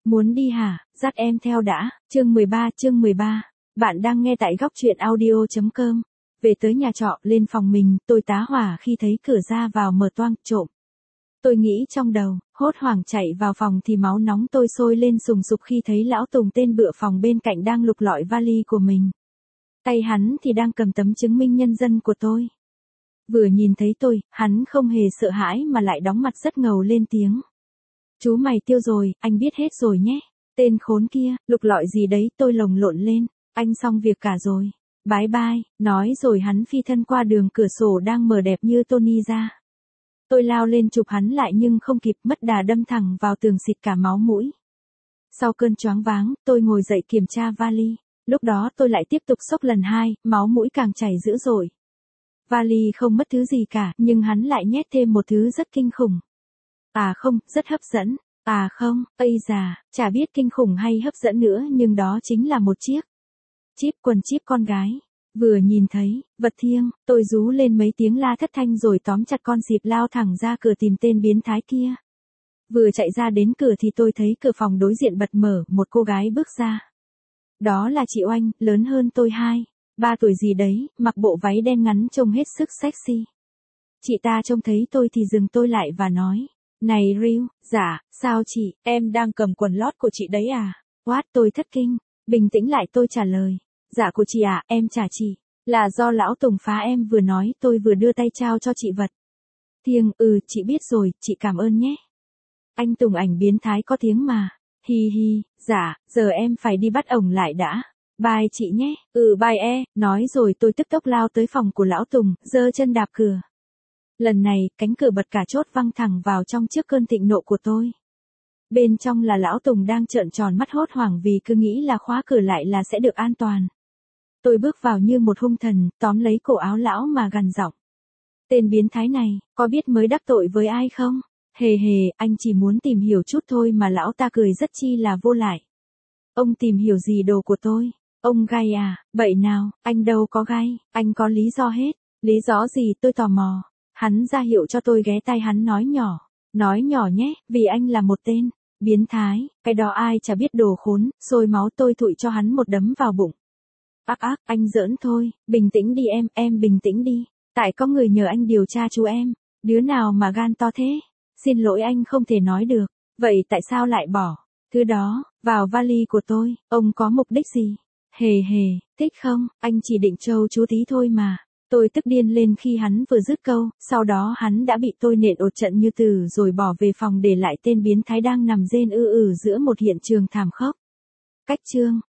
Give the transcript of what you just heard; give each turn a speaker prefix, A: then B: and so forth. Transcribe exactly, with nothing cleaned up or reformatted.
A: Muốn đi hả, dắt em theo đã, chương mười ba chương mười ba. Bạn đang nghe tại góc truyện audio.com. Về tới nhà trọ, lên phòng mình, tôi tá hỏa khi thấy cửa ra vào mở toang, trộm. Tôi nghĩ trong đầu, hốt hoảng chạy vào phòng thì máu nóng tôi sôi lên sùng sục khi thấy lão Tùng tên bựa phòng bên cạnh đang lục lọi vali của mình. Tay hắn thì đang cầm tấm chứng minh nhân dân của tôi. Vừa nhìn thấy tôi, hắn không hề sợ hãi mà lại đóng mặt rất ngầu lên tiếng. Chú mày tiêu rồi, anh biết hết rồi nhé. Tên khốn kia, lục lọi gì đấy, tôi lồng lộn lên. Anh xong việc cả rồi. Bye bye, nói rồi hắn phi thân qua đường cửa sổ đang mở đẹp như Tony ra. Tôi lao lên chụp hắn lại nhưng không kịp, mất đà đâm thẳng vào tường xịt cả máu mũi. Sau cơn choáng váng, tôi ngồi dậy kiểm tra vali. Lúc đó tôi lại tiếp tục sốc lần hai, máu mũi càng chảy dữ dội. Vali không mất thứ gì cả, nhưng hắn lại nhét thêm một thứ rất kinh khủng. À không, rất hấp dẫn. À không, ây già, chả biết kinh khủng hay hấp dẫn nữa nhưng đó chính là một chiếc chip quần chip con gái. Vừa nhìn thấy, vật thiêng, tôi rú lên mấy tiếng la thất thanh rồi tóm chặt con xịp lao thẳng ra cửa tìm tên biến thái kia. Vừa chạy ra đến cửa thì tôi thấy cửa phòng đối diện bật mở, một cô gái bước ra. Đó là chị Oanh, lớn hơn tôi hai, ba tuổi gì đấy, mặc bộ váy đen ngắn trông hết sức sexy. Chị ta trông thấy tôi thì dừng tôi lại và nói. Này Ryu, dạ, sao chị, em đang cầm quần lót của chị đấy à? What, tôi thất kinh, bình tĩnh lại tôi trả lời. Dạ của chị à, em trả chị. Là do lão Tùng phá em vừa nói, tôi vừa đưa tay trao cho chị vật. Thiêng, ừ, chị biết rồi, chị cảm ơn nhé. Anh Tùng ảnh biến thái có tiếng mà. Hi hi, dạ, giờ em phải đi bắt ổng lại đã. Bye chị nhé, ừ bye e, nói rồi tôi tức tốc lao tới phòng của lão Tùng, giơ chân đạp cửa. Lần này, cánh cửa bật cả chốt văng thẳng vào trong trước cơn thịnh nộ của tôi. Bên trong là lão Tùng đang trợn tròn mắt hốt hoảng vì cứ nghĩ là khóa cửa lại là sẽ được an toàn. Tôi bước vào như một hung thần, tóm lấy cổ áo lão mà gằn giọng. Tên biến thái này, có biết mới đắc tội với ai không? Hề hề, anh chỉ muốn tìm hiểu chút thôi mà lão ta cười rất chi là vô lại. Ông tìm hiểu gì đồ của tôi? Ông gay à, bậy nào, anh đâu có gay, anh có lý do hết. Lý do gì tôi tò mò. Hắn ra hiệu cho tôi ghé tai hắn nói nhỏ. Nói nhỏ nhé, vì anh là một tên biến thái, cái đó ai chả biết đồ khốn, sôi máu tôi thụi cho hắn một đấm vào bụng. Ác ác, anh giỡn thôi, bình tĩnh đi em, em bình tĩnh đi. Tại có người nhờ anh điều tra chú em, đứa nào mà gan to thế? Xin lỗi anh không thể nói được, vậy tại sao lại bỏ thứ đó vào vali của tôi, ông có mục đích gì? Hề hề, thích không, anh chỉ định trâu chú tí thôi mà. Tôi tức điên lên khi hắn vừa dứt câu, sau đó hắn đã bị tôi nện ột trận như từ rồi bỏ về phòng để lại tên biến thái đang nằm rên ư ử giữa một hiện trường thảm khốc. Cách chương